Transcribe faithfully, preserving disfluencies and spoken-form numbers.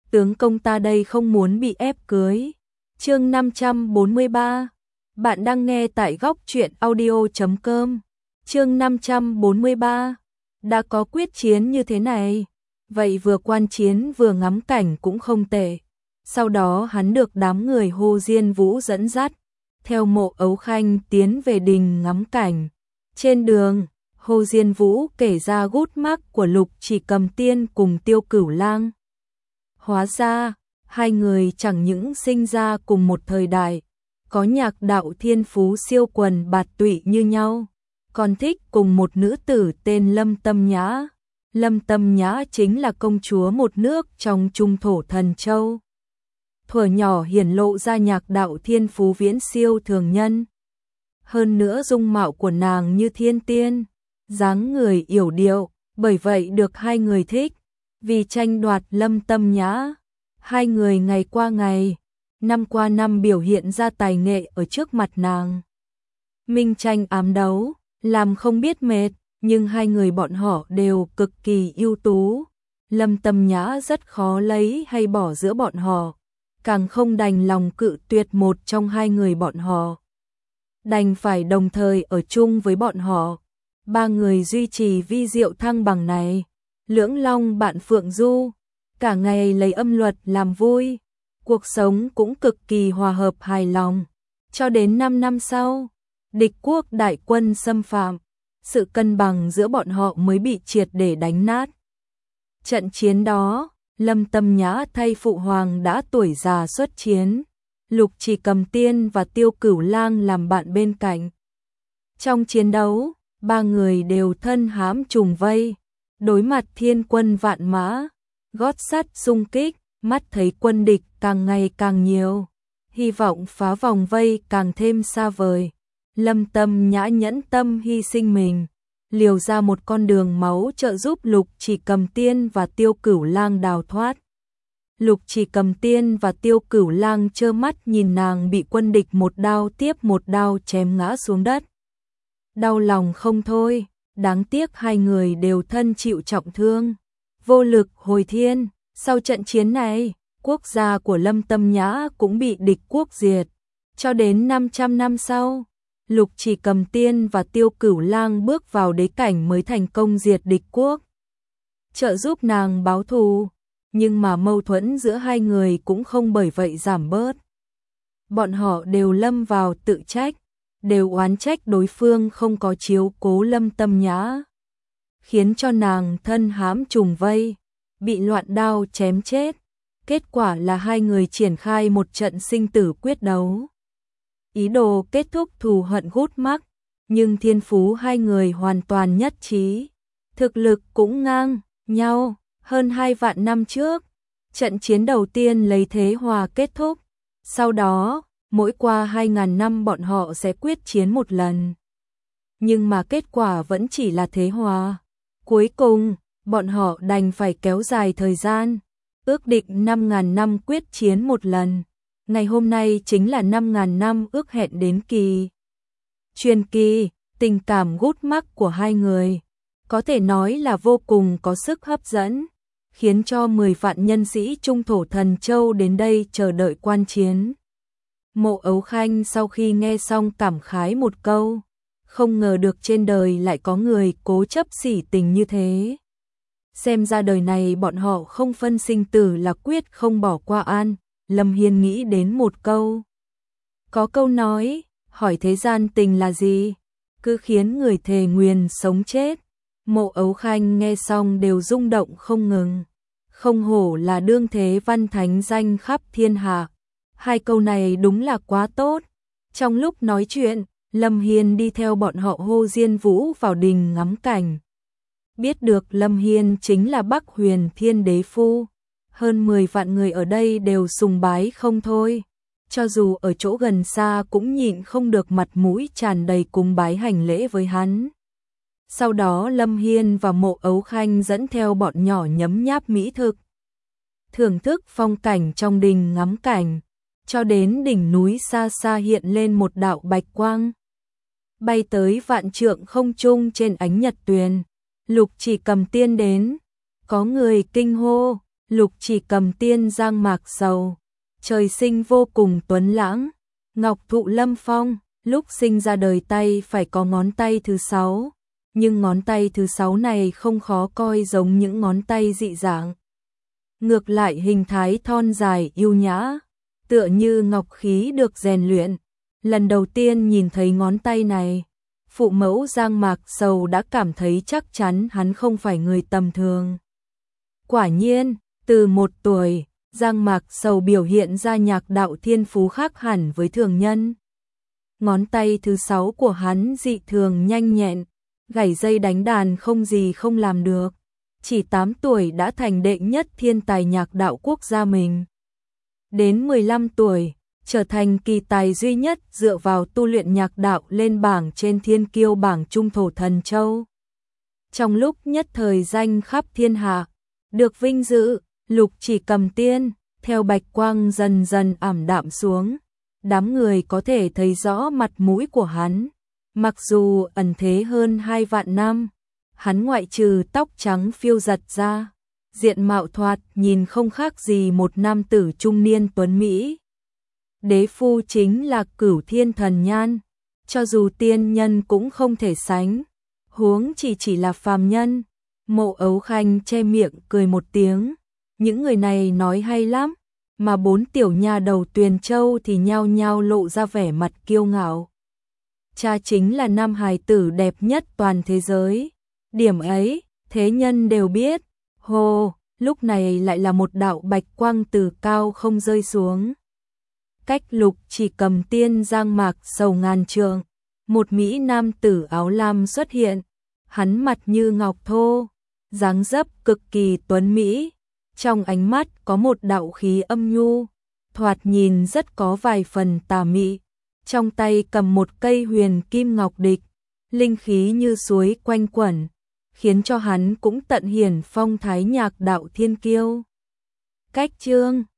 tướng công ta đây không muốn bị ép cưới. Chương năm trăm bốn mươi ba. Bạn đang nghe tại góc truyện audio chấm com. Chương năm trăm bốn mươi ba. Đã có quyết chiến như thế này, vậy vừa quan chiến vừa ngắm cảnh cũng không tệ. Sau đó hắn được đám người Hồ Diên Vũ dẫn dắt, theo Mộ Ấu Khanh tiến về đình ngắm cảnh. Trên đường, Hồ Diên Vũ kể ra gút mắc của Lục Chỉ Cầm Tiên cùng Tiêu Cửu Lang. Hóa ra, hai người chẳng những sinh ra cùng một thời đại, có nhạc đạo thiên phú siêu quần bạt tụy như nhau, còn thích cùng một nữ tử tên Lâm Tâm Nhã. Lâm Tâm Nhã chính là công chúa một nước trong trung thổ Thần Châu. Thuở nhỏ hiển lộ ra nhạc đạo thiên phú viễn siêu thường nhân. Hơn nữa dung mạo của nàng như thiên tiên, dáng người yểu điệu, bởi vậy được hai người thích. Vì tranh đoạt Lâm Tâm Nhã, hai người ngày qua ngày, năm qua năm biểu hiện ra tài nghệ ở trước mặt nàng. Minh tranh ám đấu, làm không biết mệt, nhưng hai người bọn họ đều cực kỳ ưu tú. Lâm Tâm Nhã rất khó lấy hay bỏ giữa bọn họ, càng không đành lòng cự tuyệt một trong hai người bọn họ. Đành phải đồng thời ở chung với bọn họ, ba người duy trì vi diệu thăng bằng này. Lưỡng Long bạn Phượng Du, cả ngày lấy âm luật làm vui, cuộc sống cũng cực kỳ hòa hợp hài lòng. Cho đến năm năm sau, địch quốc đại quân xâm phạm, sự cân bằng giữa bọn họ mới bị triệt để đánh nát. Trận chiến đó, Lâm Tâm Nhã thay phụ hoàng đã tuổi già xuất chiến, Lục Chỉ Cầm Tiên và Tiêu Cửu Lang làm bạn bên cạnh. Trong chiến đấu, ba người đều thân hãm trùng vây, đối mặt thiên quân vạn mã, gót sắt xung kích, mắt thấy quân địch càng ngày càng nhiều, hy vọng phá vòng vây càng thêm xa vời. Lâm Tâm Nhã nhẫn tâm hy sinh mình, liều ra một con đường máu trợ giúp Lục Chỉ Cầm Tiên và Tiêu Cửu Lang đào thoát. Lục Chỉ Cầm Tiên và Tiêu Cửu Lang trơ mắt nhìn nàng bị quân địch một đao tiếp một đao chém ngã xuống đất. Đau lòng không thôi, đáng tiếc hai người đều thân chịu trọng thương, vô lực hồi thiên. Sau trận chiến này, quốc gia của Lâm Tâm Nhã cũng bị địch quốc diệt. Cho đến năm trăm năm sau, Lục Chỉ Cầm Tiên và Tiêu Cửu Lang bước vào đế cảnh mới thành công diệt địch quốc, trợ giúp nàng báo thù, nhưng mà mâu thuẫn giữa hai người cũng không bởi vậy giảm bớt. Bọn họ đều lâm vào tự trách, đều oán trách đối phương không có chiếu cố Lâm Tâm Nhã, khiến cho nàng thân hãm trùng vây, bị loạn đao chém chết. Kết quả là hai người triển khai một trận sinh tử quyết đấu, ý đồ kết thúc thù hận gút mắc, nhưng thiên phú hai người hoàn toàn nhất trí, thực lực cũng ngang nhau. Hơn hai vạn năm trước, trận chiến đầu tiên lấy thế hòa kết thúc, sau đó, mỗi qua hai ngàn năm bọn họ sẽ quyết chiến một lần. Nhưng mà kết quả vẫn chỉ là thế hòa. Cuối cùng, bọn họ đành phải kéo dài thời gian, ước định năm ngàn năm quyết chiến một lần. Ngày hôm nay chính là năm ngàn năm ước hẹn đến kỳ. Truyền kỳ, tình cảm gút mắc của hai người, có thể nói là vô cùng có sức hấp dẫn, khiến cho mười vạn nhân sĩ trung thổ Thần Châu đến đây chờ đợi quan chiến. Mộ Ấu Khanh sau khi nghe xong cảm khái một câu, không ngờ được trên đời lại có người cố chấp sỉ tình như thế. Xem ra đời này bọn họ không phân sinh tử là quyết không bỏ qua an. Lâm Hiên nghĩ đến một câu. Có câu nói, hỏi thế gian tình là gì? Cứ khiến người thề nguyền sống chết. Mộ Ấu Khanh nghe xong đều rung động không ngừng. Không hổ là đương thế văn thánh danh khắp thiên hạ. Hai câu này đúng là quá tốt. Trong lúc nói chuyện, Lâm Hiên đi theo bọn họ Hồ Diên Vũ vào đình ngắm cảnh. Biết được Lâm Hiên chính là Bắc Huyền Thiên Đế Phu. Hơn mười vạn người ở đây đều sùng bái không thôi. Cho dù ở chỗ gần xa cũng nhịn không được mặt mũi tràn đầy cúng bái hành lễ với hắn. Sau đó Lâm Hiên và Mộ Ấu Khanh dẫn theo bọn nhỏ nhấm nháp mỹ thực, thưởng thức phong cảnh trong đình ngắm cảnh, cho đến đỉnh núi xa xa hiện lên một đạo bạch quang, bay tới vạn trượng không trung trên ánh nhật tuyền. Lục Chỉ Cầm Tiên đến, có người kinh hô, Lục Chỉ Cầm tiên Giang Mạc Sầu, trời sinh vô cùng tuấn lãng, ngọc thụ lâm phong, lúc sinh ra đời tay phải có ngón tay thứ sáu, nhưng ngón tay thứ sáu này không khó coi giống những ngón tay dị dạng. Ngược lại hình thái thon dài yêu nhã, tựa như ngọc khí được rèn luyện. Lần đầu tiên nhìn thấy ngón tay này, phụ mẫu Giang Mạc Sầu đã cảm thấy chắc chắn hắn không phải người tầm thường. Quả nhiên, từ một tuổi, Giang Mạc Sầu biểu hiện ra nhạc đạo thiên phú khác hẳn với thường nhân. Ngón tay thứ sáu của hắn dị thường nhanh nhẹn, gảy dây đánh đàn không gì không làm được. Chỉ tám tuổi đã thành đệ nhất thiên tài nhạc đạo quốc gia mình. Đến mười lăm tuổi, trở thành kỳ tài duy nhất dựa vào tu luyện nhạc đạo lên bảng trên thiên kiêu bảng Trung Thổ Thần Châu. Trong lúc nhất thời danh khắp thiên hạ, được vinh dự, Lục Chỉ Cầm tiên, theo bạch quang dần dần ảm đạm xuống, đám người có thể thấy rõ mặt mũi của hắn. Mặc dù ẩn thế hơn hai vạn năm, hắn ngoại trừ tóc trắng phiêu giật ra, diện mạo thoạt nhìn không khác gì một nam tử trung niên tuấn Mỹ. Đế phu chính là Cửu Thiên Thần Nhan, cho dù tiên nhân cũng không thể sánh, huống chỉ chỉ là phàm nhân. Mộ Ấu Khanh che miệng cười một tiếng, những người này nói hay lắm, mà bốn tiểu nha đầu Tuyền Châu thì nhao nhao lộ ra vẻ mặt kiêu ngạo. Cha chính là nam hài tử đẹp nhất toàn thế giới, điểm ấy, thế nhân đều biết. Hồ, lúc này lại là một đạo bạch quang từ cao không rơi xuống. Cách Lục Chỉ Cầm tiên Giang Mạc Sầu ngàn trượng, một mỹ nam tử áo lam xuất hiện, hắn mặt như ngọc thô, dáng dấp cực kỳ tuấn mỹ, trong ánh mắt có một đạo khí âm nhu, thoạt nhìn rất có vài phần tà mị, trong tay cầm một cây huyền kim ngọc địch, linh khí như suối quanh quẩn, khiến cho hắn cũng tận hiển phong thái nhạc đạo thiên kiêu. Cách chương